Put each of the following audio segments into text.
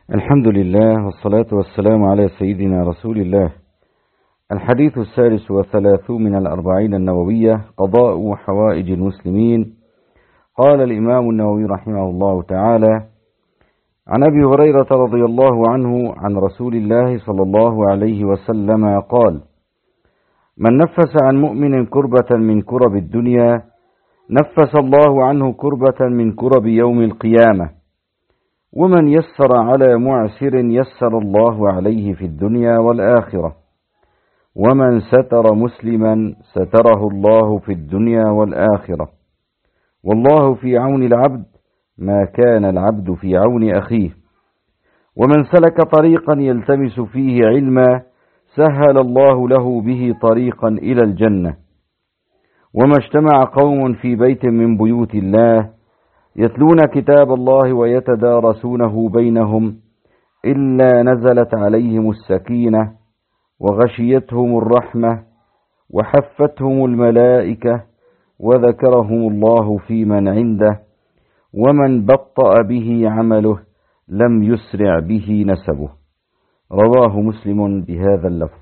الحمد لله والصلاة والسلام على سيدنا رسول الله. الحديث 33 من الأربعين النووية: قضاء حوائج المسلمين. قال الإمام النووي رحمه الله تعالى: عن أبي هريرة رضي الله عنه عن رسول الله صلى الله عليه وسلم قال: من نفس عن مؤمن كربة من كرب الدنيا نفس الله عنه كربة من كرب يوم القيامة، ومن يسر على معسر يسر الله عليه في الدنيا والآخرة، ومن ستر مسلما ستره الله في الدنيا والآخرة، والله في عون العبد ما كان العبد في عون أخيه، ومن سلك طريقا يلتمس فيه علما سهل الله له به طريقا إلى الجنة. وما اجتمع قوم في بيت من بيوت الله يتلون كتاب الله ويتدارسونه بينهم إلا نزلت عليهم السكينة وغشيتهم الرحمة وحفتهم الملائكة وذكرهم الله في من عنده، ومن بطأ به عمله لم يسرع به نسبه. رواه مسلم بهذا اللفظ.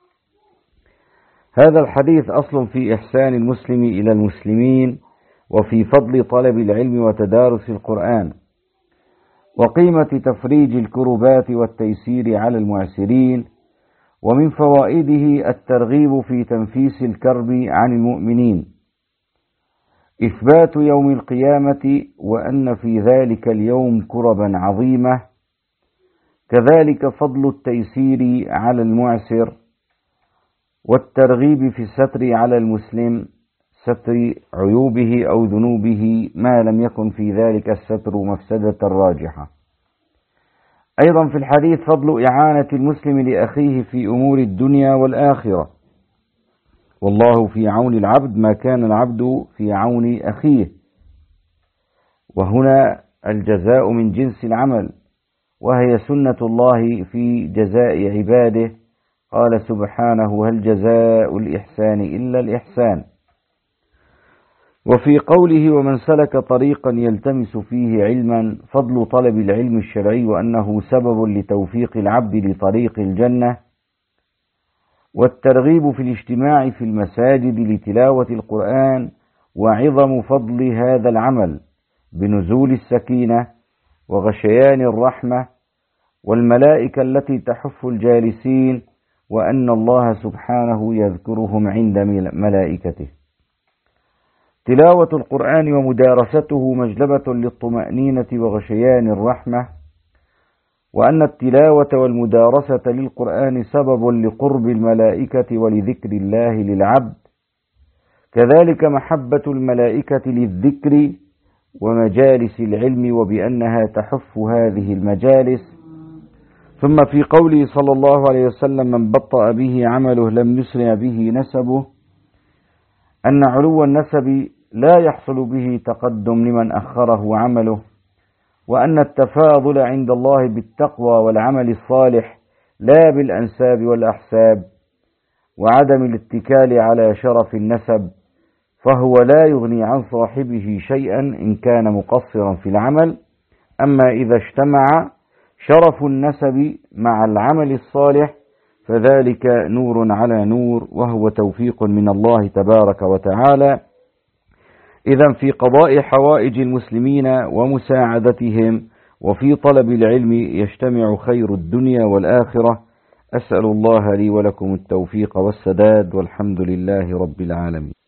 هذا الحديث أصل في إحسان المسلم إلى المسلمين، وفي فضل طلب العلم وتدارس القرآن، وقيمة تفريج الكربات والتيسير على المعسرين، ومن فوائده الترغيب في تنفيس الكرب عن المؤمنين، إثبات يوم القيامة وأن في ذلك اليوم كربا عظيمة، كذلك فضل التيسير على المعسر، والترغيب في الستر على المسلم، ستر عيوبه أو ذنوبه ما لم يكن في ذلك الستر مفسدة راجحة. أيضا في الحديث فضل إعانة المسلم لأخيه في أمور الدنيا والآخرة، والله في عون العبد ما كان العبد في عون أخيه، وهنا الجزاء من جنس العمل، وهي سنة الله في جزاء عباده. قال سبحانه: هل جزاء الإحسان إلا الإحسان. وفي قوله: ومن سلك طريقا يلتمس فيه علما، فضل طلب العلم الشرعي وأنه سبب لتوفيق العبد لطريق الجنة، والترغيب في الاجتماع في المساجد لتلاوة القرآن، وعظم فضل هذا العمل بنزول السكينة وغشيان الرحمة والملائكة التي تحف الجالسين، وأن الله سبحانه يذكرهم عند ملائكته. تلاوة القرآن ومدارسته مجلبة للطمأنينة وغشيان الرحمة، وأن التلاوة والمدارسة للقرآن سبب لقرب الملائكة ولذكر الله للعبد، كذلك محبة الملائكة للذكر ومجالس العلم، وبأنها تحف هذه المجالس. ثم في قوله صلى الله عليه وسلم: من بطأ به عمله لم يسرع به نسبه، أن علو النسب لا يحصل به تقدم لمن أخره عمله، وأن التفاضل عند الله بالتقوى والعمل الصالح لا بالأنساب والأحساب، وعدم الاتكال على شرف النسب، فهو لا يغني عن صاحبه شيئا إن كان مقصرا في العمل. أما إذا اجتمع شرف النسب مع العمل الصالح فذلك نور على نور، وهو توفيق من الله تبارك وتعالى. إذن في قضاء حوائج المسلمين ومساعدتهم وفي طلب العلم يجتمع خير الدنيا والآخرة. أسأل الله لي ولكم التوفيق والسداد، والحمد لله رب العالمين.